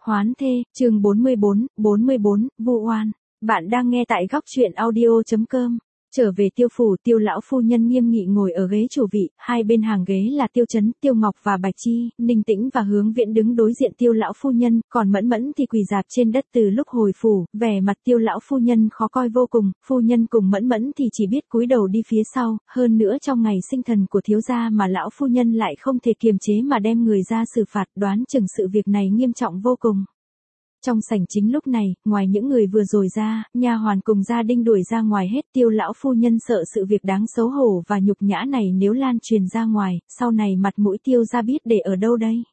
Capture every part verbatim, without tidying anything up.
Hoán thê, chương bốn mươi bốn, bốn mươi bốn, vu oan. Bạn đang nghe tại góc truyện audio.com. Trở về Tiêu phủ, Tiêu lão phu nhân nghiêm nghị ngồi ở ghế chủ vị, hai bên hàng ghế là Tiêu Chấn, Tiêu Ngọc và Bạch Chi, Ninh Tĩnh và Hướng Viễn đứng đối diện Tiêu lão phu nhân, còn Mẫn Mẫn thì quỳ rạp trên đất từ lúc hồi phủ, vẻ mặt Tiêu lão phu nhân khó coi vô cùng, phu nhân cùng Mẫn Mẫn thì chỉ biết cúi đầu đi phía sau, hơn nữa trong ngày sinh thần của thiếu gia mà lão phu nhân lại không thể kiềm chế mà đem người ra xử phạt, đoán chừng sự việc này nghiêm trọng vô cùng. Trong sảnh chính lúc này, ngoài những người vừa rồi ra, nha hoàn cùng gia đình đuổi ra ngoài hết. Tiêu lão phu nhân sợ sự việc đáng xấu hổ và nhục nhã này nếu lan truyền ra ngoài, sau này mặt mũi Tiêu gia biết để ở đâu đây.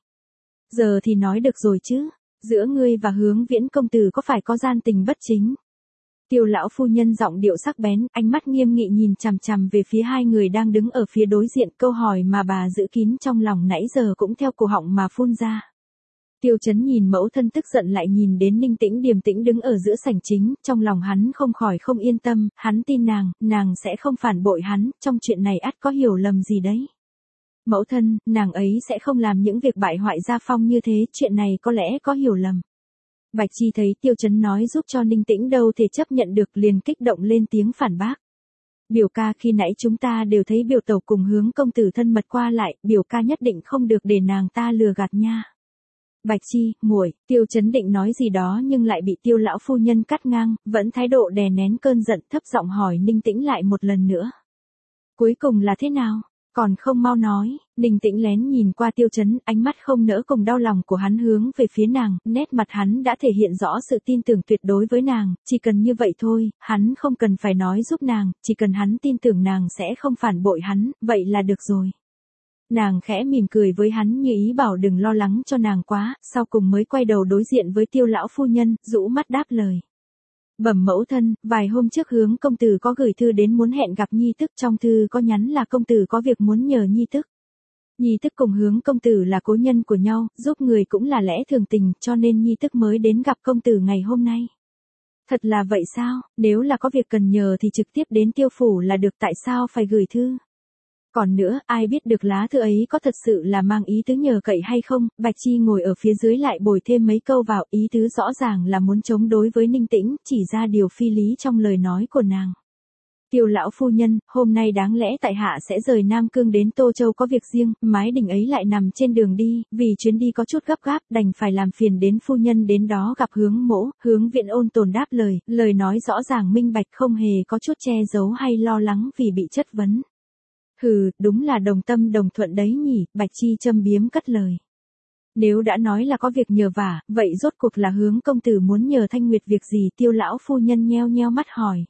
Giờ thì nói được rồi chứ, giữa ngươi và Hướng Viễn công tử có phải có gian tình bất chính? Tiêu lão phu nhân giọng điệu sắc bén, ánh mắt nghiêm nghị nhìn chằm chằm về phía hai người đang đứng ở phía đối diện, câu hỏi mà bà giữ kín trong lòng nãy giờ cũng theo cổ họng mà phun ra. Tiêu Chấn nhìn mẫu thân tức giận lại nhìn đến Ninh Tĩnh điềm tĩnh đứng ở giữa sảnh chính, trong lòng hắn không khỏi không yên tâm, hắn tin nàng, nàng sẽ không phản bội hắn, trong chuyện này ắt có hiểu lầm gì đấy. Mẫu thân, nàng ấy sẽ không làm những việc bại hoại gia phong như thế, chuyện này có lẽ có hiểu lầm. Bạch Chi thấy Tiêu Chấn nói giúp cho Ninh Tĩnh đâu thể chấp nhận được, liền kích động lên tiếng phản bác. Biểu ca, khi nãy chúng ta đều thấy biểu tẩu cùng Hướng công tử thân mật qua lại, biểu ca nhất định không được để nàng ta lừa gạt nha. Bạch Chi, muội, Tiêu Chấn định nói gì đó nhưng lại bị Tiêu lão phu nhân cắt ngang, vẫn thái độ đè nén cơn giận, thấp giọng hỏi Ninh Tĩnh lại một lần nữa. Cuối cùng là thế nào? Còn không mau nói. Ninh Tĩnh lén nhìn qua Tiêu Chấn, ánh mắt không nỡ cùng đau lòng của hắn hướng về phía nàng, nét mặt hắn đã thể hiện rõ sự tin tưởng tuyệt đối với nàng, chỉ cần như vậy thôi, hắn không cần phải nói giúp nàng, chỉ cần hắn tin tưởng nàng sẽ không phản bội hắn, vậy là được rồi. Nàng khẽ mỉm cười với hắn như ý bảo đừng lo lắng cho nàng quá, sau cùng mới quay đầu đối diện với Tiêu lão phu nhân, rũ mắt đáp lời. Bẩm mẫu thân, vài hôm trước Hướng công tử có gửi thư đến muốn hẹn gặp nhi tức, trong thư có nhắn là công tử có việc muốn nhờ nhi tức. Nhi tức cùng Hướng công tử là cố nhân của nhau, giúp người cũng là lẽ thường tình, cho nên nhi tức mới đến gặp công tử ngày hôm nay. Thật là vậy sao? Nếu là có việc cần nhờ thì trực tiếp đến Tiêu phủ là được, tại sao phải gửi thư? Còn nữa, ai biết được lá thư ấy có thật sự là mang ý tứ nhờ cậy hay không? Bạch Chi ngồi ở phía dưới lại bồi thêm mấy câu vào, ý tứ rõ ràng là muốn chống đối với Ninh Tĩnh, chỉ ra điều phi lý trong lời nói của nàng. Tiêu lão phu nhân, hôm nay đáng lẽ tại hạ sẽ rời Nam Cương đến Tô Châu có việc riêng, mái đình ấy lại nằm trên đường đi, vì chuyến đi có chút gấp gáp, đành phải làm phiền đến phu nhân đến đó gặp Hướng mỗ. Hướng Viễn ôn tồn đáp lời, lời nói rõ ràng minh bạch, không hề có chút che giấu hay lo lắng vì bị chất vấn. Hừ, đúng là đồng tâm đồng thuận đấy nhỉ, Bạch Chi châm biếm cất lời. Nếu đã nói là có việc nhờ vả, vậy rốt cuộc là Hướng công tử muốn nhờ Thanh Nguyệt việc gì? Tiêu lão phu nhân nheo nheo mắt hỏi.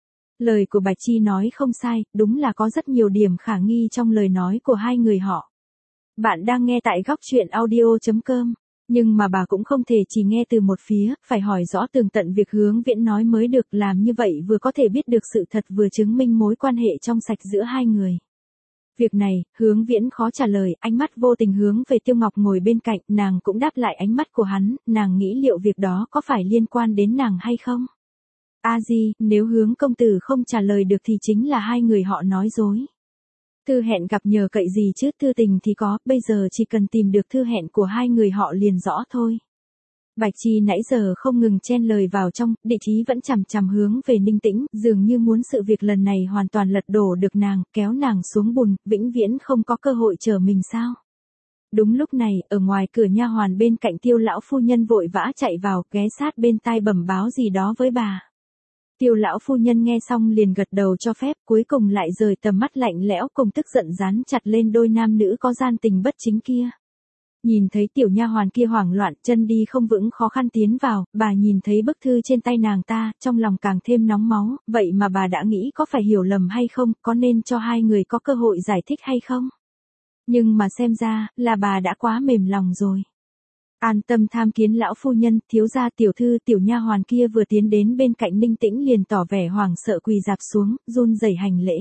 Lời của Bạch Chi nói không sai, đúng là có rất nhiều điểm khả nghi trong lời nói của hai người họ. Bạn đang nghe tại góc truyện audio.com. Nhưng mà bà cũng không thể chỉ nghe từ một phía, phải hỏi rõ tường tận việc Hướng Viễn nói mới được, làm như vậy vừa có thể biết được sự thật vừa chứng minh mối quan hệ trong sạch giữa hai người. Việc này, Hướng Viễn khó trả lời, ánh mắt vô tình hướng về Tiêu Ngọc ngồi bên cạnh, nàng cũng đáp lại ánh mắt của hắn, nàng nghĩ liệu việc đó có phải liên quan đến nàng hay không? A Di, nếu Hướng công tử không trả lời được thì chính là hai người họ nói dối. Thư hẹn gặp nhờ cậy gì chứ, thư tình thì có, bây giờ chỉ cần tìm được thư hẹn của hai người họ liền rõ thôi. Bạch Chi nãy giờ không ngừng chen lời vào trong, địa chí vẫn chằm chằm hướng về Ninh Tĩnh, dường như muốn sự việc lần này hoàn toàn lật đổ được nàng, kéo nàng xuống bùn, vĩnh viễn không có cơ hội trở mình sao. Đúng lúc này, ở ngoài cửa nha hoàn bên cạnh Tiêu lão phu nhân vội vã chạy vào, ghé sát bên tai bẩm báo gì đó với bà. Tiêu lão phu nhân nghe xong liền gật đầu cho phép, cuối cùng lại rời tầm mắt lạnh lẽo cùng tức giận dán chặt lên đôi nam nữ có gian tình bất chính kia. Nhìn thấy tiểu nha hoàn kia hoảng loạn, chân đi không vững khó khăn tiến vào, bà nhìn thấy bức thư trên tay nàng ta, trong lòng càng thêm nóng máu, vậy mà bà đã nghĩ có phải hiểu lầm hay không, có nên cho hai người có cơ hội giải thích hay không? Nhưng mà xem ra, là bà đã quá mềm lòng rồi. An tâm tham kiến lão phu nhân, thiếu gia tiểu thư. Tiểu nha hoàn kia vừa tiến đến bên cạnh Ninh Tĩnh liền tỏ vẻ hoảng sợ quỳ rạp xuống, run rẩy hành lễ.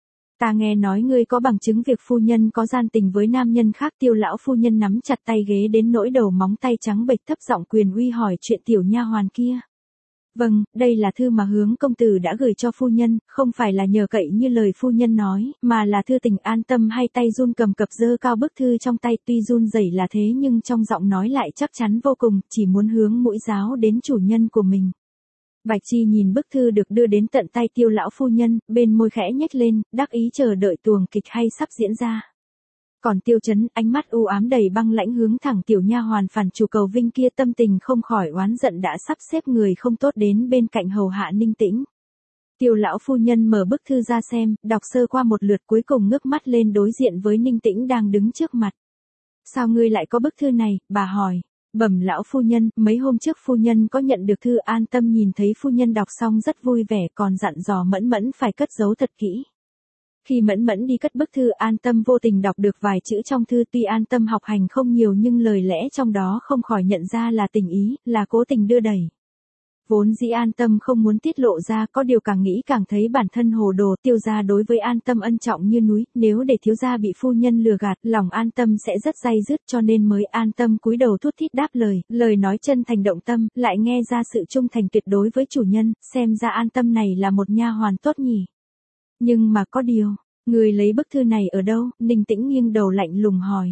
Ta nghe nói ngươi có bằng chứng việc phu nhân có gian tình với nam nhân khác. Tiêu lão phu nhân nắm chặt tay ghế đến nỗi đầu móng tay trắng bệch, thấp giọng quyền uy hỏi chuyện tiểu nha hoàn kia. Vâng, đây là thư mà Hướng công tử đã gửi cho phu nhân, không phải là nhờ cậy như lời phu nhân nói, mà là thư tình. An Tâm hai tay run cầm cập giơ cao bức thư trong tay, tuy run rẩy là thế nhưng trong giọng nói lại chắc chắn vô cùng, chỉ muốn hướng mũi giáo đến chủ nhân của mình. Bạch Chi nhìn bức thư được đưa đến tận tay Tiêu lão phu nhân, bên môi khẽ nhếch lên, đắc ý chờ đợi tuồng kịch hay sắp diễn ra. Còn Tiêu Chấn, ánh mắt u ám đầy băng lãnh hướng thẳng tiểu nha hoàn phản chủ cầu vinh kia, tâm tình không khỏi oán giận đã sắp xếp người không tốt đến bên cạnh hầu hạ Ninh Tĩnh. Tiêu lão phu nhân mở bức thư ra xem, đọc sơ qua một lượt cuối cùng ngước mắt lên đối diện với Ninh Tĩnh đang đứng trước mặt. Sao ngươi lại có bức thư này, bà hỏi. Bẩm lão phu nhân, mấy hôm trước phu nhân có nhận được thư. An Tâm nhìn thấy phu nhân đọc xong rất vui vẻ, còn dặn dò Mẫn Mẫn phải cất giấu thật kỹ. Khi Mẫn Mẫn đi cất bức thư, An Tâm vô tình đọc được vài chữ trong thư, tuy An Tâm học hành không nhiều nhưng lời lẽ trong đó không khỏi nhận ra là tình ý, là cố tình đưa đẩy. Vốn dĩ An Tâm không muốn tiết lộ ra, có điều càng nghĩ càng thấy bản thân hồ đồ. Tiêu gia đối với An Tâm ân trọng như núi, nếu để thiếu gia bị phu nhân lừa gạt, lòng An Tâm sẽ rất day dứt, cho nên mới An Tâm cúi đầu thút thít đáp lời, lời nói chân thành động tâm, lại nghe ra sự trung thành tuyệt đối với chủ nhân, xem ra An Tâm này là một nha hoàn tốt nhỉ. Nhưng mà có điều, người lấy bức thư này ở đâu? Ninh Tĩnh nghiêng đầu lạnh lùng hỏi.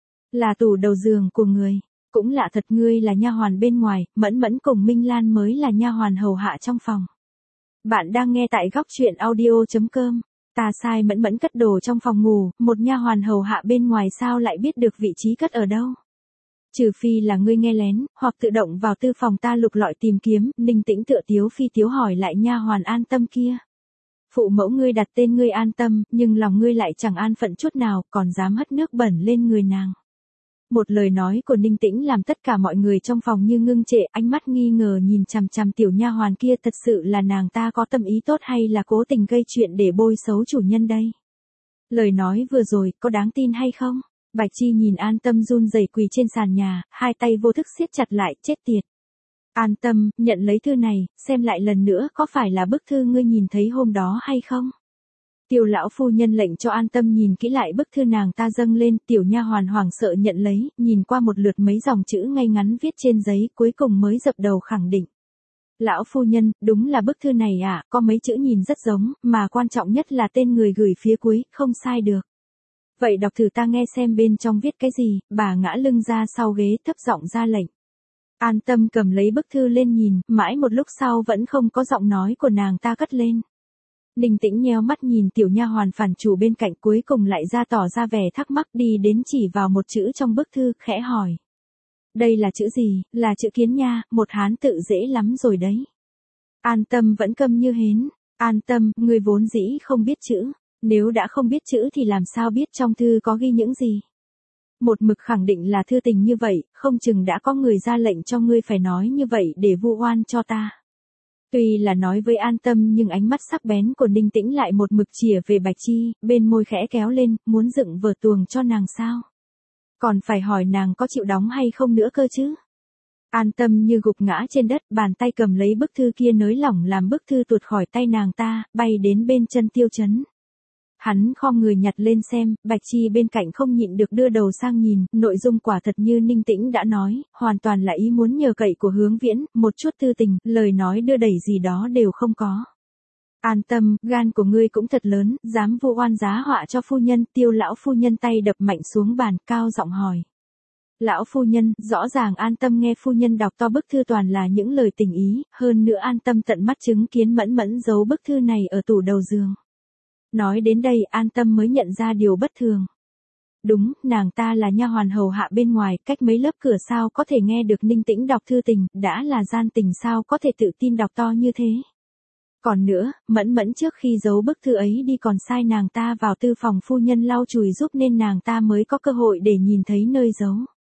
Là tủ đầu giường của người. Cũng lạ thật, ngươi là nha hoàn bên ngoài, Mẫn Mẫn cùng Minh Lan mới là nha hoàn hầu hạ trong phòng. Bạn đang nghe tại góc truyện audio chấm com. Ta sai Mẫn Mẫn cất đồ trong phòng ngủ, một nha hoàn hầu hạ bên ngoài sao lại biết được vị trí cất ở đâu? Trừ phi là ngươi nghe lén, hoặc tự động vào tư phòng ta lục lọi tìm kiếm. Ninh Tĩnh tựa tiếu phi tiếu hỏi lại nha hoàn An Tâm kia. Phụ mẫu ngươi đặt tên ngươi An Tâm, nhưng lòng ngươi lại chẳng an phận chút nào, còn dám hất nước bẩn lên người nàng. Một lời nói của Ninh Tĩnh làm tất cả mọi người trong phòng như ngưng trệ, ánh mắt nghi ngờ nhìn chằm chằm tiểu nha hoàn kia, thật sự là nàng ta có tâm ý tốt hay là cố tình gây chuyện để bôi xấu chủ nhân đây? Lời nói vừa rồi, có đáng tin hay không? Bạch Chi nhìn An Tâm run rẩy quỳ trên sàn nhà, hai tay vô thức siết chặt lại, chết tiệt. An Tâm, nhận lấy thư này, xem lại lần nữa có phải là bức thư ngươi nhìn thấy hôm đó hay không? Tiêu lão phu nhân lệnh cho An Tâm nhìn kỹ lại bức thư nàng ta dâng lên, tiểu nha hoàn hoảng sợ nhận lấy, nhìn qua một lượt mấy dòng chữ ngay ngắn viết trên giấy, cuối cùng mới dập đầu khẳng định. Lão phu nhân, đúng là bức thư này à, có mấy chữ nhìn rất giống, mà quan trọng nhất là tên người gửi phía cuối, không sai được. Vậy đọc thử ta nghe xem bên trong viết cái gì. Bà ngã lưng ra sau ghế thấp giọng ra lệnh. An Tâm cầm lấy bức thư lên nhìn, mãi một lúc sau vẫn không có giọng nói của nàng ta cất lên. Ninh Tĩnh nheo mắt nhìn tiểu nha hoàn phản chủ bên cạnh, cuối cùng lại ra tỏ ra vẻ thắc mắc, đi đến chỉ vào một chữ trong bức thư, khẽ hỏi. Đây là chữ gì? Là chữ Kiến nha, một hán tự dễ lắm rồi đấy. An Tâm vẫn câm như hến. An Tâm, người vốn dĩ không biết chữ. Nếu đã không biết chữ thì làm sao biết trong thư có ghi những gì? Một mực khẳng định là thư tình như vậy, không chừng đã có người ra lệnh cho ngươi phải nói như vậy để vu oan cho ta. Tuy là nói với An Tâm nhưng ánh mắt sắc bén của Ninh Tĩnh lại một mực chìa về Bạch Chi, bên môi khẽ kéo lên, muốn dựng vở tuồng cho nàng sao? Còn phải hỏi nàng có chịu đóng hay không nữa cơ chứ? An Tâm như gục ngã trên đất, bàn tay cầm lấy bức thư kia nới lỏng làm bức thư tuột khỏi tay nàng ta, bay đến bên chân Tiêu Chấn. Hắn khom người nhặt lên xem, Bạch Chi bên cạnh không nhịn được đưa đầu sang nhìn, nội dung quả thật như Ninh Tĩnh đã nói, hoàn toàn là ý muốn nhờ cậy của Hướng Viễn, một chút tư tình, lời nói đưa đẩy gì đó đều không có. An Tâm, gan của ngươi cũng thật lớn, dám vu oan giá họa cho phu nhân. Tiêu lão phu nhân tay đập mạnh xuống bàn, cao giọng hỏi. Lão phu nhân, rõ ràng An Tâm nghe phu nhân đọc to bức thư toàn là những lời tình ý, hơn nữa An Tâm tận mắt chứng kiến Mẫn Mẫn giấu bức thư này ở tủ đầu giường. Nói đến đây An Tâm mới nhận ra điều bất thường. Đúng, nàng ta là nha hoàn hầu hạ bên ngoài, cách mấy lớp cửa sao có thể nghe được Ninh Tĩnh đọc thư tình, đã là gian tình sao có thể tự tin đọc to như thế. Còn nữa, Mẫn Mẫn trước khi giấu bức thư ấy đi còn sai nàng ta vào tư phòng phu nhân lau chùi giúp nên nàng ta mới có cơ hội để nhìn thấy nơi giấu.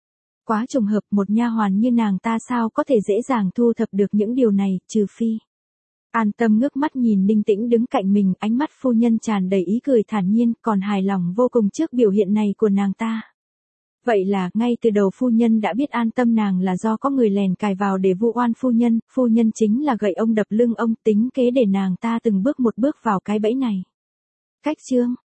Quá trùng hợp, một nha hoàn như nàng ta sao có thể dễ dàng thu thập được những điều này, trừ phi. An Tâm ngước mắt nhìn Ninh Tĩnh đứng cạnh mình, ánh mắt phu nhân tràn đầy ý cười thản nhiên, còn hài lòng vô cùng trước biểu hiện này của nàng ta. Vậy là, ngay từ đầu phu nhân đã biết An Tâm nàng là do có người lèn cài vào để vu oan phu nhân, phu nhân chính là gậy ông đập lưng ông, tính kế để nàng ta từng bước một bước vào cái bẫy này. Cách chương